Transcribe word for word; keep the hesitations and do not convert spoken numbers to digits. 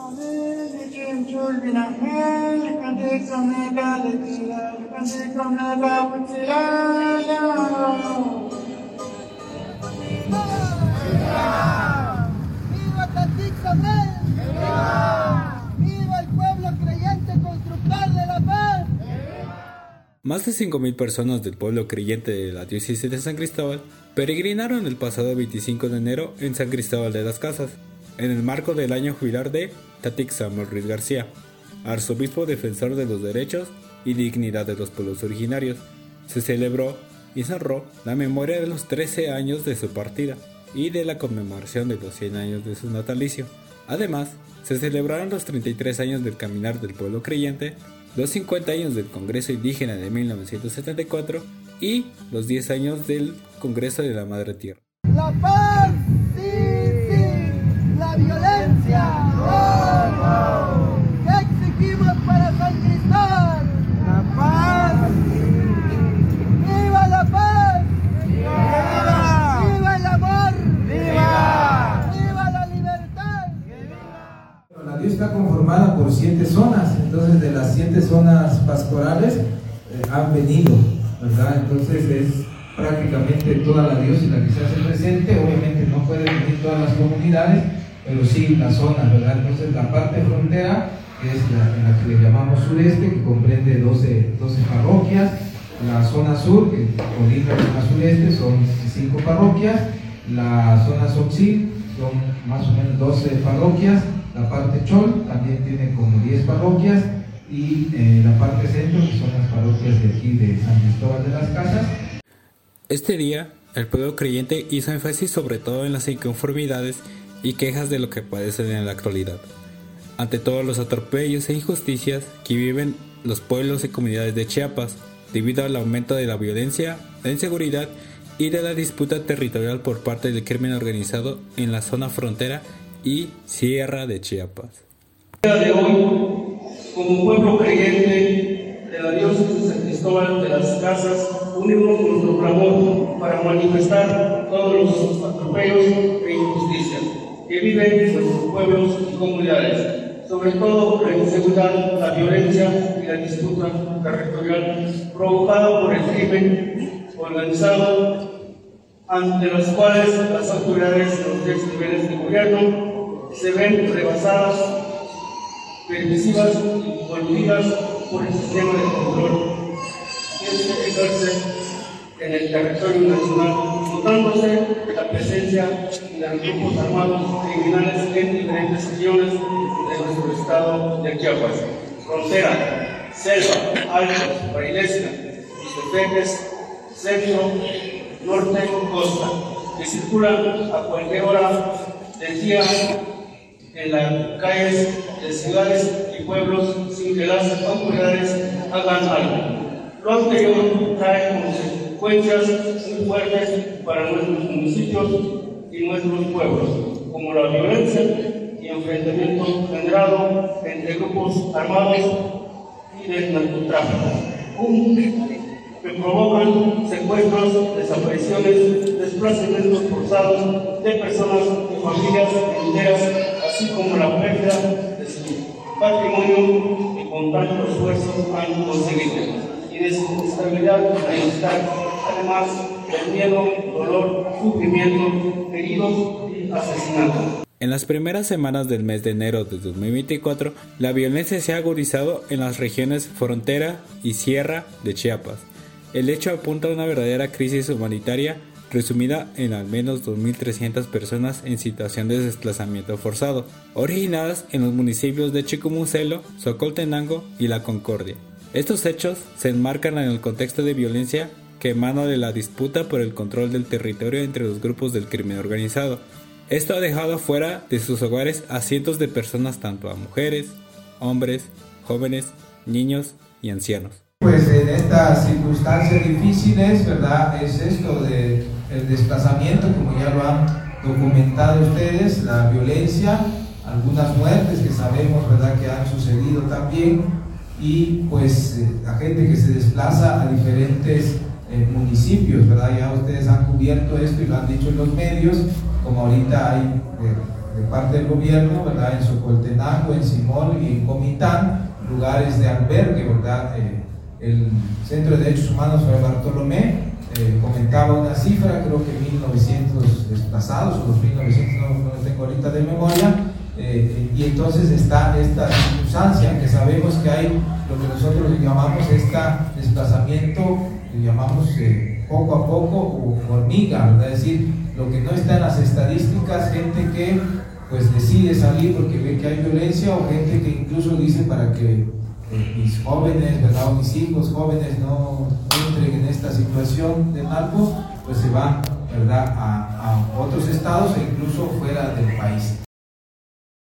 Más de cinco mil personas del pueblo creyente de la diócesis de San Cristóbal peregrinaron el pasado veinticinco de enero en San Cristóbal de las Casas, en el marco del año jubilar de Tatic Samuel Ruiz García, arzobispo defensor de los derechos y dignidad de los pueblos originarios. Se celebró y se honró la memoria de los trece años de su partida y de la conmemoración de los cien años de su natalicio. Además, se celebraron los treinta y tres años del caminar del pueblo creyente, los cincuenta años del Congreso Indígena de mil novecientos setenta y cuatro y los diez años del Congreso de la Madre Tierra. La paz, sí, sí, la violencia, no, no. ¿Qué exigimos para San Cristóbal? La paz. ¡Viva la paz! ¡Viva! ¡Viva el amor! ¡Viva! ¡Viva la libertad! ¡Viva! La diócesis está conformada por siete zonas, entonces de las siete zonas pastorales eh, han venido, ¿verdad? Entonces es prácticamente toda la diócesis la que se hace presente. Obviamente no pueden venir todas las comunidades, pero sí las zonas, ¿verdad? Entonces la parte frontera, que es la, en la que le llamamos sureste, que comprende doce, doce parroquias. La zona sur, que colinda con la sureste, son cinco parroquias. La zona soxil son más o menos doce parroquias. La parte chol también tiene como diez parroquias. Y eh, la parte centro, que son las parroquias de aquí de San Cristóbal de las Casas. Este día, el pueblo creyente hizo énfasis sobre todo en las inconformidades y quejas de lo que padecen en la actualidad, ante todos los atropellos e injusticias que viven los pueblos y comunidades de Chiapas, debido al aumento de la violencia, la inseguridad y de la disputa territorial por parte del crimen organizado en la zona frontera y sierra de Chiapas. El día de hoy, como pueblo creyente de la diócesis de San Cristóbal de las Casas, unimos nuestro clamor para manifestar todos los atropellos e injusticias que viven nuestros pueblos y comunidades, sobre todo la inseguridad, la violencia y la disputa territorial provocada por el crimen organizado, ante las cuales las autoridades de los tres niveles de gobierno se ven rebasadas, permisivas y coludidas por el sistema de control que se ejerce en el territorio nacional, notándose la presencia de grupos armados criminales en diferentes regiones de nuestro estado de Chiapas: frontera, selva, altos, Bailesca, Ixtepeques, centro, norte, costa, que circulan a cualquier hora del día en las calles de ciudades y pueblos sin que las autoridades hagan algo. Lo anterior trae consecuencias muy fuertes para nuestros municipios y nuestros pueblos, como la violencia y enfrentamiento generado entre grupos armados y del narcotráfico, que provocan secuestros, desapariciones, desplazamientos forzados de personas y familias enteras, así como la pérdida de su patrimonio que con tanto esfuerzo han conseguido, y de su estabilidad y bienestar, además del miedo, dolor, sufrimiento, heridos y asesinatos. En las primeras semanas del mes de enero de dos mil veinticuatro, la violencia se ha agudizado en las regiones frontera y sierra de Chiapas. El hecho apunta a una verdadera crisis humanitaria resumida en al menos dos mil trescientas personas en situación de desplazamiento forzado, originadas en los municipios de Chicomucelo, Socoltenango y La Concordia. Estos hechos se enmarcan en el contexto de violencia que emana de la disputa por el control del territorio entre los grupos del crimen organizado. Esto ha dejado fuera de sus hogares a cientos de personas, tanto a mujeres, hombres, jóvenes, niños y ancianos. Pues en estas circunstancias difíciles, ¿verdad? Es esto de el desplazamiento, como ya lo han documentado ustedes, la violencia, algunas muertes que sabemos, ¿verdad?, que han sucedido también, y pues eh, la gente que se desplaza a diferentes eh, municipios, ¿verdad? Ya ustedes han cubierto esto y lo han dicho en los medios, como ahorita hay eh, de parte del gobierno, ¿verdad? En Socoltenango, en Simol y en Comitán, lugares de albergue, ¿verdad? Eh, el Centro de Derechos Humanos Fray Bartolomé eh, comentaba una cifra, creo que mil novecientos desplazados o dos mil novecientos, no, no lo tengo ahorita de memoria, eh, y entonces está esta circunstancia que sabemos que hay lo que nosotros le llamamos este desplazamiento, le llamamos eh, poco a poco o hormiga, ¿verdad? Es decir, lo que no está en las estadísticas, gente que pues decide salir porque ve que hay violencia, o gente que incluso dice para que eh, mis jóvenes, ¿verdad? O mis hijos jóvenes no entren en esta situación de narco, pues se van, ¿verdad? A, a otros estados e incluso fuera del país.